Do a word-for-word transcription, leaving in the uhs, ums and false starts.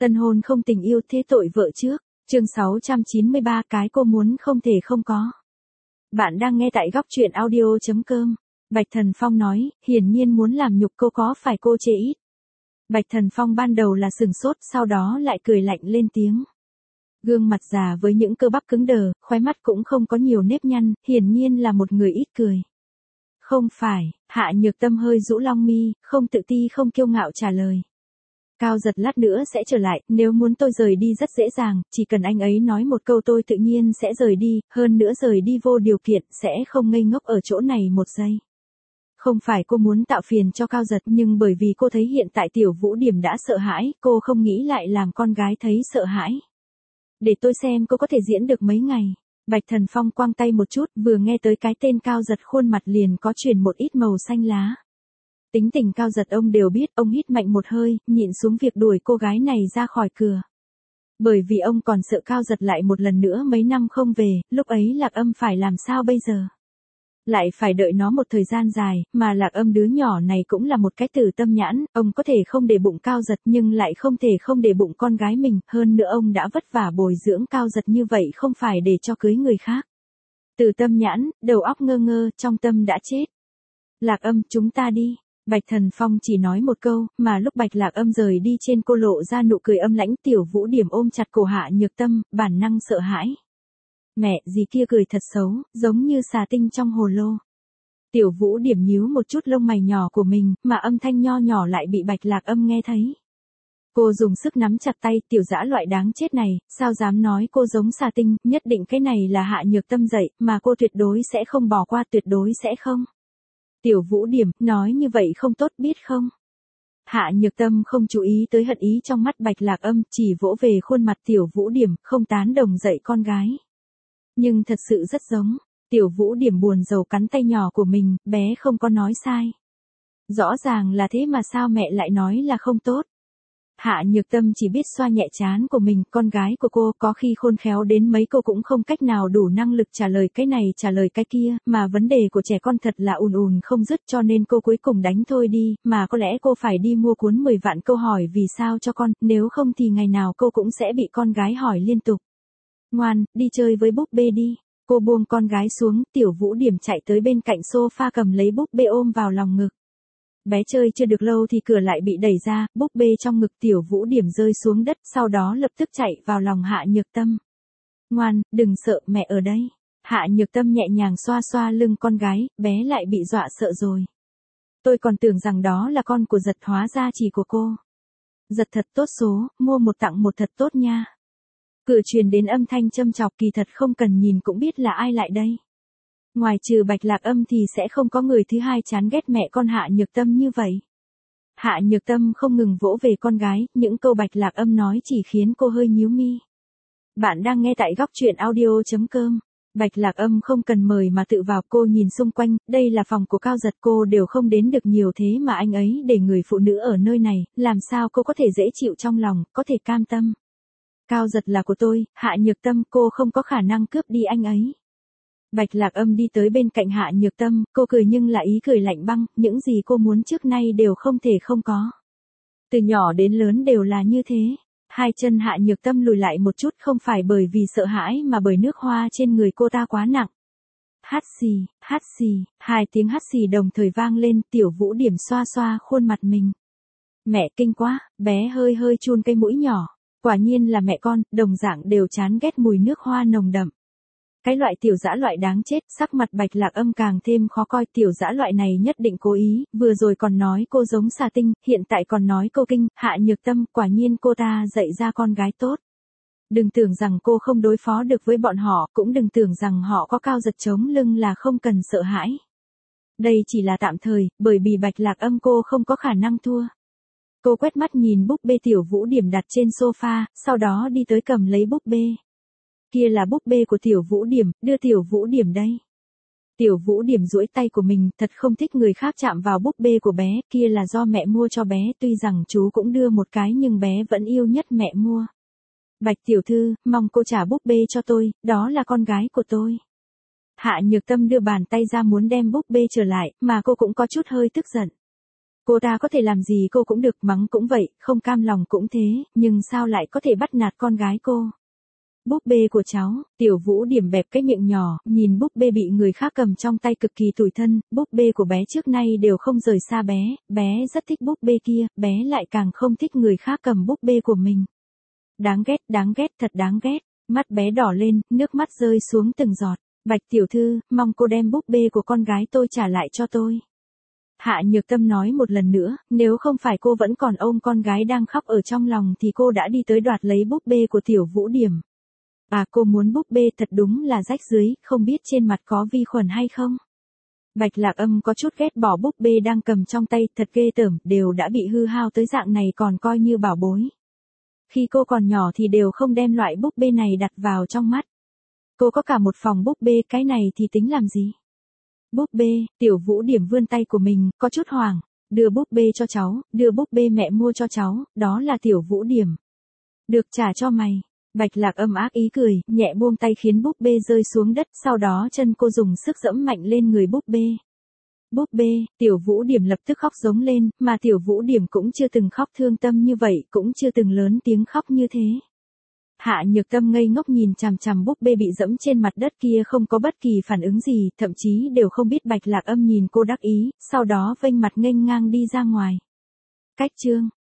Tân hôn không tình yêu thế tội vợ trước. Chương sáu trăm chín mươi ba cái cô muốn không thể không có. Bạn đang nghe tại góc truyện audio chấm com. Bạch Thần Phong nói, hiển nhiên muốn làm nhục cô có phải cô chê ít. Bạch Thần Phong ban đầu là sừng sốt, sau đó lại cười lạnh lên tiếng. Gương mặt già với những cơ bắp cứng đờ, khóe mắt cũng không có nhiều nếp nhăn, hiển nhiên là một người ít cười. Không phải, Hạ Nhược Tâm hơi rũ long mi, không tự ti không kiêu ngạo trả lời. Cao Giật lát nữa sẽ trở lại, nếu muốn tôi rời đi rất dễ dàng, chỉ cần anh ấy nói một câu tôi tự nhiên sẽ rời đi, hơn nữa rời đi vô điều kiện, sẽ không ngây ngốc ở chỗ này một giây. Không phải cô muốn tạo phiền cho Cao Giật, nhưng bởi vì cô thấy hiện tại Tiểu Vũ Điểm đã sợ hãi, cô không nghĩ lại làm con gái thấy sợ hãi. Để tôi xem cô có thể diễn được mấy ngày. Bạch Thần Phong quăng tay một chút, vừa nghe tới cái tên Cao Giật khuôn mặt liền có chuyển một ít màu xanh lá. Tính tình Cao Giật ông đều biết, ông hít mạnh một hơi, nhịn xuống việc đuổi cô gái này ra khỏi cửa. Bởi vì ông còn sợ Cao Giật lại một lần nữa mấy năm không về, lúc ấy Lạc Âm phải làm sao bây giờ? Lại phải đợi nó một thời gian dài, mà Lạc Âm đứa nhỏ này cũng là một cái tử tâm nhãn, ông có thể không để bụng Cao Giật nhưng lại không thể không để bụng con gái mình, hơn nữa ông đã vất vả bồi dưỡng Cao Giật như vậy không phải để cho cưới người khác. Tử tâm nhãn, đầu óc ngơ ngơ, trong tâm đã chết. Lạc Âm, chúng ta đi. Bạch Thần Phong chỉ nói một câu, mà lúc Bạch Lạc Âm rời đi trên cô lộ ra nụ cười âm lãnh. Tiểu Vũ Điểm ôm chặt cổ Hạ Nhược Tâm, bản năng sợ hãi. Mẹ, gì kia cười thật xấu, giống như xà tinh trong hồ lô. Tiểu Vũ Điểm nhíu một chút lông mày nhỏ của mình, mà âm thanh nho nhỏ lại bị Bạch Lạc Âm nghe thấy. Cô dùng sức nắm chặt tay, tiểu dã loại đáng chết này, sao dám nói cô giống xà tinh, nhất định cái này là Hạ Nhược Tâm dạy, mà cô tuyệt đối sẽ không bỏ qua, tuyệt đối sẽ không. Tiểu Vũ Điểm, nói như vậy không tốt biết không? Hạ Nhược Tâm không chú ý tới hận ý trong mắt Bạch Lạc Âm, chỉ vỗ về khuôn mặt Tiểu Vũ Điểm, không tán đồng dạy con gái. Nhưng thật sự rất giống. Tiểu Vũ Điểm buồn rầu cắn tay nhỏ của mình, bé không có nói sai. Rõ ràng là thế mà sao mẹ lại nói là không tốt. Hạ Nhược Tâm chỉ biết xoa nhẹ trán của mình, con gái của cô có khi khôn khéo đến mấy cô cũng không cách nào đủ năng lực trả lời cái này trả lời cái kia, mà vấn đề của trẻ con thật là ùn ùn không dứt cho nên cô cuối cùng đánh thôi đi, mà có lẽ cô phải đi mua cuốn mười vạn câu hỏi vì sao cho con, nếu không thì ngày nào cô cũng sẽ bị con gái hỏi liên tục. Ngoan, đi chơi với búp bê đi. Cô buông con gái xuống, Tiểu Vũ Điểm chạy tới bên cạnh sofa cầm lấy búp bê ôm vào lòng ngực. Bé chơi chưa được lâu thì cửa lại bị đẩy ra, búp bê trong ngực Tiểu Vũ Điểm rơi xuống đất, sau đó lập tức chạy vào lòng Hạ Nhược Tâm. Ngoan, đừng sợ, mẹ ở đây. Hạ Nhược Tâm nhẹ nhàng xoa xoa lưng con gái, bé lại bị dọa sợ rồi. Tôi còn tưởng rằng đó là con của Giật, hóa ra chỉ của cô. Giật thật tốt số, mua một tặng một thật tốt nha. Cửa truyền đến âm thanh châm chọc, kỳ thật không cần nhìn cũng biết là ai lại đây. Ngoài trừ Bạch Lạc Âm thì sẽ không có người thứ hai chán ghét mẹ con Hạ Nhược Tâm như vậy. Hạ Nhược Tâm không ngừng vỗ về con gái, những câu Bạch Lạc Âm nói chỉ khiến cô hơi nhíu mi. Bạn đang nghe tại góc truyện audio chấm com. Bạch Lạc Âm không cần mời mà tự vào, cô nhìn xung quanh, đây là phòng của Cao Giật, cô đều không đến được nhiều thế mà anh ấy để người phụ nữ ở nơi này, làm sao cô có thể dễ chịu trong lòng, có thể cam tâm. Cao Giật là của tôi, Hạ Nhược Tâm, cô không có khả năng cướp đi anh ấy. Bạch Lạc Âm đi tới bên cạnh Hạ Nhược Tâm, cô cười nhưng là ý cười lạnh băng, những gì cô muốn trước nay đều không thể không có. Từ nhỏ đến lớn đều là như thế. Hai chân Hạ Nhược Tâm lùi lại một chút, không phải bởi vì sợ hãi mà bởi nước hoa trên người cô ta quá nặng. Hát xì, hát xì, hai tiếng hát xì đồng thời vang lên, Tiểu Vũ Điểm xoa xoa khuôn mặt mình. Mẹ kinh quá, bé hơi hơi chun cái mũi nhỏ. Quả nhiên là mẹ con, đồng dạng đều chán ghét mùi nước hoa nồng đậm. Cái loại tiểu dã loại đáng chết, sắc mặt Bạch Lạc Âm càng thêm khó coi, tiểu dã loại này nhất định cố ý, vừa rồi còn nói cô giống xà tinh, hiện tại còn nói cô kinh, Hạ Nhược Tâm, quả nhiên cô ta dạy ra con gái tốt. Đừng tưởng rằng cô không đối phó được với bọn họ, cũng đừng tưởng rằng họ có Cao Giật chống lưng là không cần sợ hãi. Đây chỉ là tạm thời, bởi vì Bạch Lạc Âm cô không có khả năng thua. Cô quét mắt nhìn búp bê Tiểu Vũ Điểm đặt trên sofa, sau đó đi tới cầm lấy búp bê. Kia là búp bê của Tiểu Vũ Điểm, đưa Tiểu Vũ Điểm đây. Tiểu Vũ Điểm duỗi tay của mình, thật không thích người khác chạm vào búp bê của bé, kia là do mẹ mua cho bé, tuy rằng chú cũng đưa một cái nhưng bé vẫn yêu nhất mẹ mua. Bạch tiểu thư, mong cô trả búp bê cho tôi, đó là con gái của tôi. Hạ Nhược Tâm đưa bàn tay ra muốn đem búp bê trở lại, mà cô cũng có chút hơi tức giận. Cô ta có thể làm gì cô cũng được, mắng cũng vậy, không cam lòng cũng thế, nhưng sao lại có thể bắt nạt con gái cô? Búp bê của cháu, Tiểu Vũ Điểm bẹp cái miệng nhỏ, nhìn búp bê bị người khác cầm trong tay cực kỳ tủi thân, búp bê của bé trước nay đều không rời xa bé, bé rất thích búp bê kia, bé lại càng không thích người khác cầm búp bê của mình. Đáng ghét, đáng ghét, thật đáng ghét, mắt bé đỏ lên, nước mắt rơi xuống từng giọt. Bạch tiểu thư, mong cô đem búp bê của con gái tôi trả lại cho tôi. Hạ Nhược Tâm nói một lần nữa, nếu không phải cô vẫn còn ôm con gái đang khóc ở trong lòng thì cô đã đi tới đoạt lấy búp bê của Tiểu Vũ Điểm. À, cô muốn búp bê thật đúng là rách rưới, không biết trên mặt có vi khuẩn hay không. Bạch Lạc Âm có chút ghét bỏ búp bê đang cầm trong tay, thật ghê tởm, đều đã bị hư hao tới dạng này còn coi như bảo bối. Khi cô còn nhỏ thì đều không đem loại búp bê này đặt vào trong mắt. Cô có cả một phòng búp bê, cái này thì tính làm gì? Búp bê, Tiểu Vũ Điểm vươn tay của mình, có chút hoảng, đưa búp bê cho cháu, đưa búp bê mẹ mua cho cháu, đó là Tiểu Vũ Điểm. Được, trả cho mày. Bạch Lạc Âm ác ý cười, nhẹ buông tay khiến búp bê rơi xuống đất, sau đó chân cô dùng sức dẫm mạnh lên người búp bê. Búp bê, Tiểu Vũ Điểm lập tức khóc giống lên, mà Tiểu Vũ Điểm cũng chưa từng khóc thương tâm như vậy, cũng chưa từng lớn tiếng khóc như thế. Hạ Nhược Tâm ngây ngốc nhìn chằm chằm búp bê bị dẫm trên mặt đất kia không có bất kỳ phản ứng gì, thậm chí đều không biết Bạch Lạc Âm nhìn cô đắc ý, sau đó vênh mặt nghênh ngang đi ra ngoài. Cách chương